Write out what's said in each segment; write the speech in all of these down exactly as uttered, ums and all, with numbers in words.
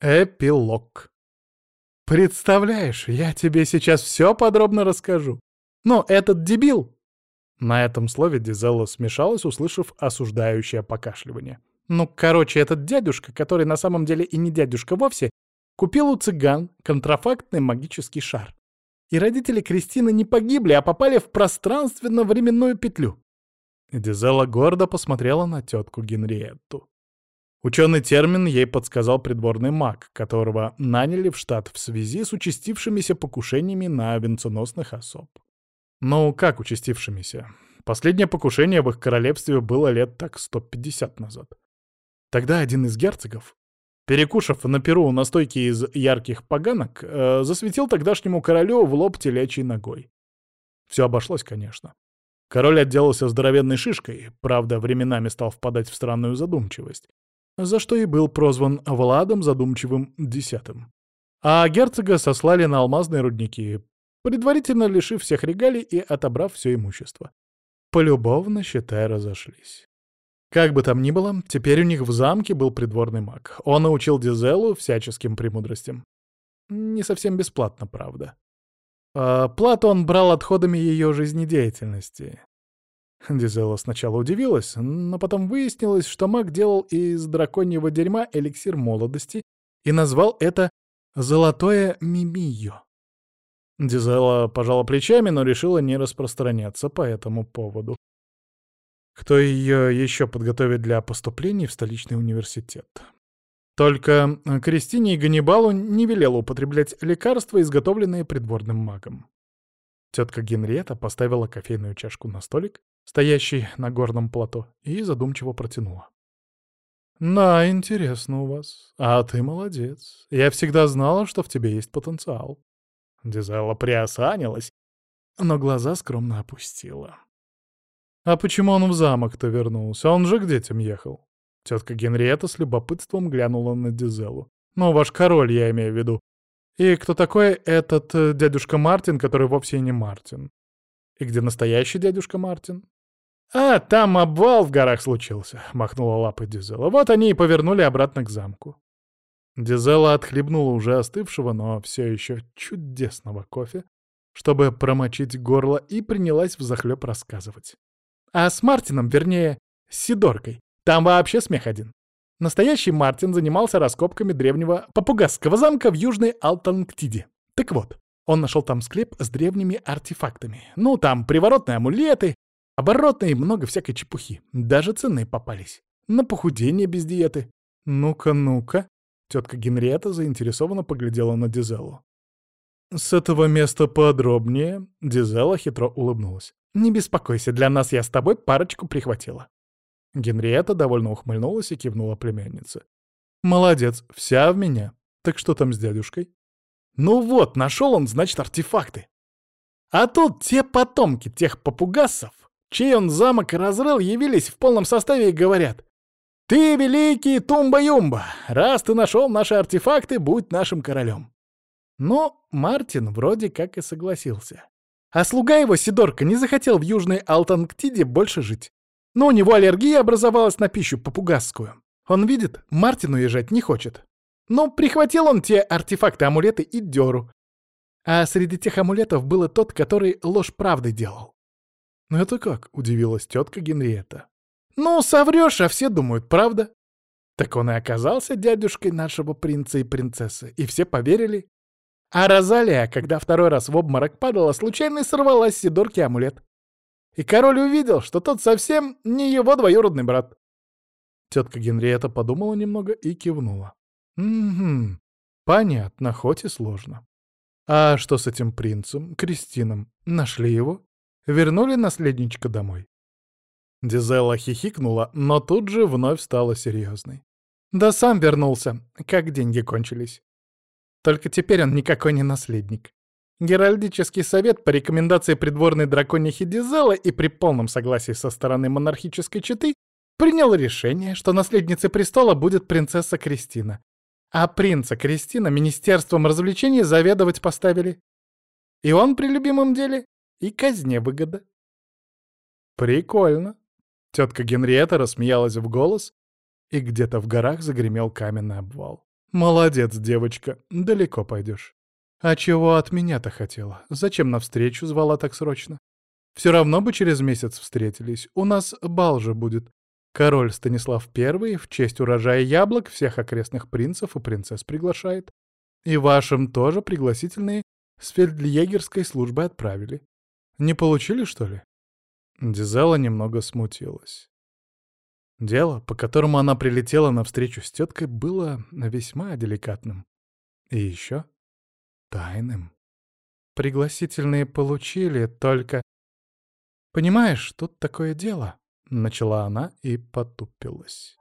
Эпилог. Представляешь, я тебе сейчас все подробно расскажу. Но этот дебил... На этом слове Дизелла смешалась, услышав осуждающее покашливание. Ну, короче, этот дядюшка, который на самом деле и не дядюшка вовсе, купил у цыган контрафактный магический шар. И родители Кристины не погибли, а попали в пространственно-временную петлю. Дизелла гордо посмотрела на тетку Генриетту. Ученый термин ей подсказал придворный маг, которого наняли в штат в связи с участившимися покушениями на венценосных особ. Ну, как участившимися? Последнее покушение в их королевстве было лет так сто пятьдесят назад. Тогда один из герцогов, перекушав на перу настойки из ярких поганок, э, засветил тогдашнему королю в лоб телячьей ногой. Все обошлось, конечно. Король отделался здоровенной шишкой, правда, временами стал впадать в странную задумчивость, за что и был прозван Владом Задумчивым Десятым. А герцога сослали на алмазные рудники, предварительно лишив всех регалий и отобрав все имущество. Полюбовно, считай, разошлись. Как бы там ни было, теперь у них в замке был придворный маг. Он научил Дизеллу всяческим премудростям. Не совсем бесплатно, правда. А плату он брал отходами ее жизнедеятельности. Дизелла сначала удивилась, но потом выяснилось, что маг делал из драконьего дерьма эликсир молодости и назвал это «золотое мимиё». Дизелла пожала плечами, но решила не распространяться по этому поводу. Кто ее еще подготовит для поступлений в столичный университет? Только Кристине и Ганнибалу не велела употреблять лекарства, изготовленные придворным магом. Тетка Генриетта поставила кофейную чашку на столик, стоящий на горном плато, и задумчиво протянула. «Да, интересно у вас. А ты молодец. Я всегда знала, что в тебе есть потенциал». Дизелла приосанилась, но глаза скромно опустила. «А почему он в замок-то вернулся? Он же к детям ехал». Тетка Генриетта с любопытством глянула на Дизеллу. «Ну, ваш король, я имею в виду. И кто такой этот э, дядюшка Мартин, который вовсе не Мартин? И где настоящий дядюшка Мартин?» «А, там обвал в горах случился», — махнула лапой Дизелла. «Вот они и повернули обратно к замку». Дизелла отхлебнула уже остывшего, но все еще чудесного кофе, чтобы промочить горло, и принялась взахлеб рассказывать. А с Мартином, вернее, с Сидоркой, там вообще смех один. Настоящий Мартин занимался раскопками древнего попугасского замка в Южной Алтанктиде. Так вот, он нашел там склеп с древними артефактами. Ну, там приворотные амулеты, оборотные и много всякой чепухи. Даже ценные попались. На похудение без диеты. Ну-ка, ну-ка. Тетка Генриетта заинтересованно поглядела на Дизеллу. «С этого места подробнее», — Дизелла хитро улыбнулась. «Не беспокойся, для нас я с тобой парочку прихватила». Генриетта довольно ухмыльнулась и кивнула племяннице. «Молодец, вся в меня. Так что там с дядюшкой?» «Ну вот, нашел он, значит, артефакты. А тут те потомки тех попугассов, чей он замок разрыл, явились в полном составе и говорят: «Ты, великий Тумба-Юмба, раз ты нашел наши артефакты, будь нашим королем». Но Мартин вроде как и согласился. А слуга его, Сидорка, не захотел в Южной Алтанктиде больше жить. Но у него аллергия образовалась на пищу попугасскую. Он видит, Мартин уезжать не хочет. Но прихватил он те артефакты, амулеты и дёру. А среди тех амулетов был и тот, который ложь правды делал. «Ну это как?» — удивилась тетка Генриетта. «Ну, соврёшь, а все думают, правда?» Так он и оказался дядюшкой нашего принца и принцессы, и все поверили. А Розалия, когда второй раз в обморок падала, случайно сорвала с Сидорки амулет. И король увидел, что тот совсем не его двоюродный брат. Тетка Генриетта подумала немного и кивнула. «Угу, понятно, хоть и сложно. А что с этим принцем, Кристином? Нашли его? Вернули наследничка домой?» Дизелла хихикнула, но тут же вновь стала серьезной. «Да сам вернулся, как деньги кончились. Только теперь он никакой не наследник. Геральдический совет по рекомендации придворной драконихи Дизеллы и при полном согласии со стороны монархической четы принял решение, что наследницей престола будет принцесса Кристина, а принца Кристина министерством развлечений заведовать поставили. И он при любимом деле, и казне выгода». «Прикольно». Тетка Генриетта рассмеялась в голос, и где-то в горах загремел каменный обвал. Молодец, девочка, далеко пойдешь. А чего от меня-то хотела? Зачем навстречу звала так срочно? Все равно бы через месяц встретились. У нас бал же будет. Король Станислав Первый в честь урожая яблок всех окрестных принцев и принцесс приглашает. И вашим тоже пригласительные с фельдъегерской службы отправили. Не получили, что ли?» Дизела немного смутилась. Дело, по которому она прилетела на встречу с теткой, было весьма деликатным. И еще тайным. Пригласительные получили, только... «Понимаешь, тут такое дело», — начала она и потупилась.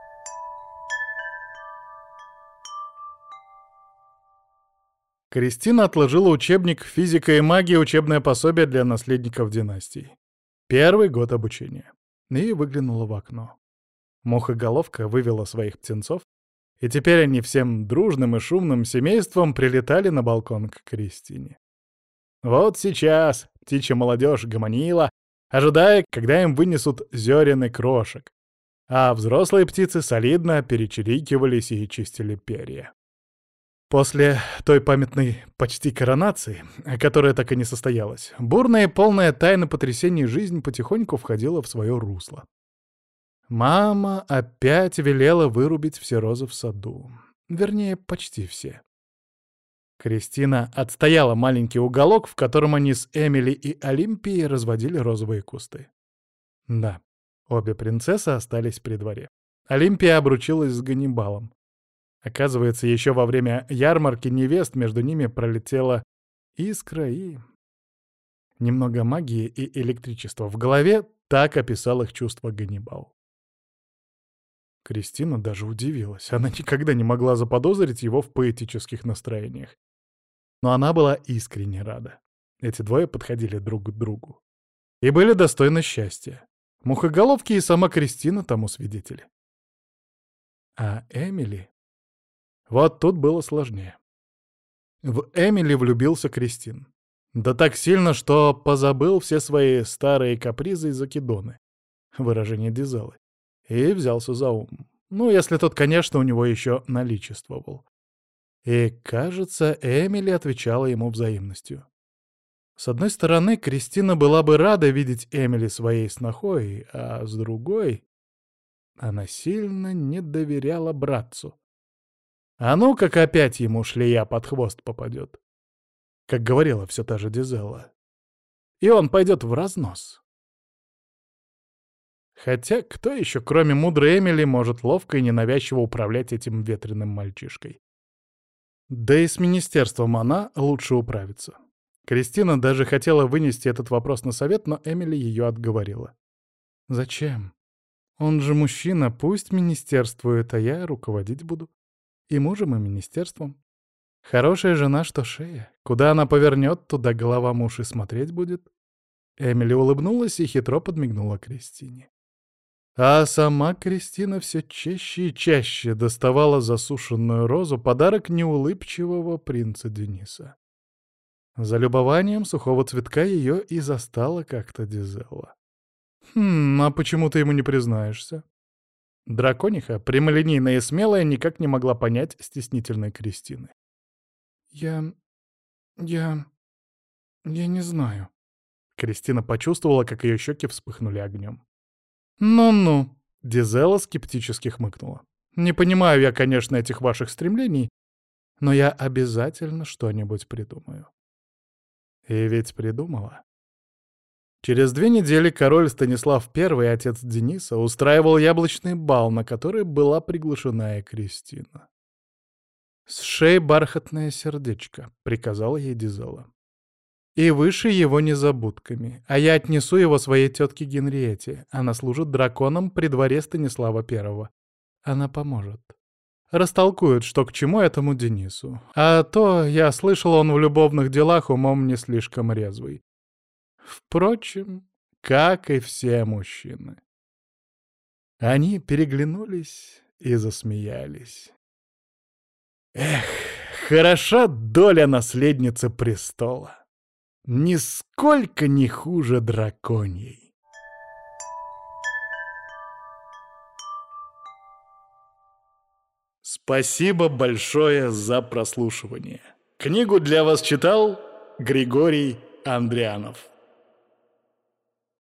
Кристина отложила учебник «Физика и магия. Учебное пособие для наследников династий». Первый год обучения. И выглянула в окно. Мухоголовка вывела своих птенцов, и теперь они всем дружным и шумным семейством прилетали на балкон к Кристине. Вот сейчас птичья молодежь гомонила, ожидая, когда им вынесут зерен и крошек, а взрослые птицы солидно перечирикивались и чистили перья. После той памятной почти коронации, которая так и не состоялась, бурная и полная тайна потрясений жизнь потихоньку входила в свое русло. Мама опять велела вырубить все розы в саду. Вернее, почти все. Кристина отстояла маленький уголок, в котором они с Эмили и Олимпией разводили розовые кусты. Да, обе принцессы остались при дворе. Олимпия обручилась с Ганнибалом. Оказывается, еще во время ярмарки невест между ними пролетела искра и... Немного магии и электричества в голове, так описал их чувства Ганнибал. Кристина даже удивилась. Она никогда не могла заподозрить его в поэтических настроениях. Но она была искренне рада. Эти двое подходили друг к другу. И были достойны счастья. Мухоголовки и сама Кристина тому свидетели. А Эмили... Вот тут было сложнее. В Эмили влюбился Кристин. Да так сильно, что позабыл все свои старые капризы и закидоны. Выражение Дизелы. И взялся за ум. Ну, если тот, конечно, у него еще наличествовал. И, кажется, Эмили отвечала ему взаимностью. С одной стороны, Кристина была бы рада видеть Эмили своей снохой, а с другой... Она сильно не доверяла братцу. А ну, как опять ему шлея под хвост попадет. Как говорила все та же Дизелла. И он пойдет в разнос. Хотя кто еще, кроме мудрой Эмили, может ловко и ненавязчиво управлять этим ветреным мальчишкой? Да и с министерством она лучше управится. Кристина даже хотела вынести этот вопрос на совет, но Эмили ее отговорила. «Зачем? Он же мужчина, пусть министерствует, а я руководить буду. И мужем, и министерством. Хорошая жена, что шея. Куда она повернет, туда голова муж и смотреть будет». Эмили улыбнулась и хитро подмигнула Кристине. А сама Кристина все чаще и чаще доставала засушенную розу, подарок неулыбчивого принца Дениса. За любованием сухого цветка ее и застала как-то Дизелла. «Хм, а почему ты ему не признаешься?» Дракониха, прямолинейная и смелая, никак не могла понять стеснительной Кристины. «Я... я... я не знаю». Кристина почувствовала, как ее щеки вспыхнули огнем. «Ну-ну», — Дизелла скептически хмыкнула. «Не понимаю я, конечно, этих ваших стремлений, но я обязательно что-нибудь придумаю». И ведь придумала. Через две недели король Станислав Первый, отец Дениса, устраивал яблочный бал, на который была приглашена и Кристина. «Сшей бархатное сердечко», — приказала ей Дизелла. «И выше его незабудками, а я отнесу его своей тетке Генриете. Она служит драконом при дворе Станислава Первого. Она поможет. Растолкует, что к чему этому Денису. А то, я слышал, он в любовных делах умом не слишком резвый. Впрочем, как и все мужчины». Они переглянулись и засмеялись. Эх, хороша доля наследницы престола. Нисколько не хуже драконьей. Спасибо большое за прослушивание. Книгу для вас читал Григорий Андрианов.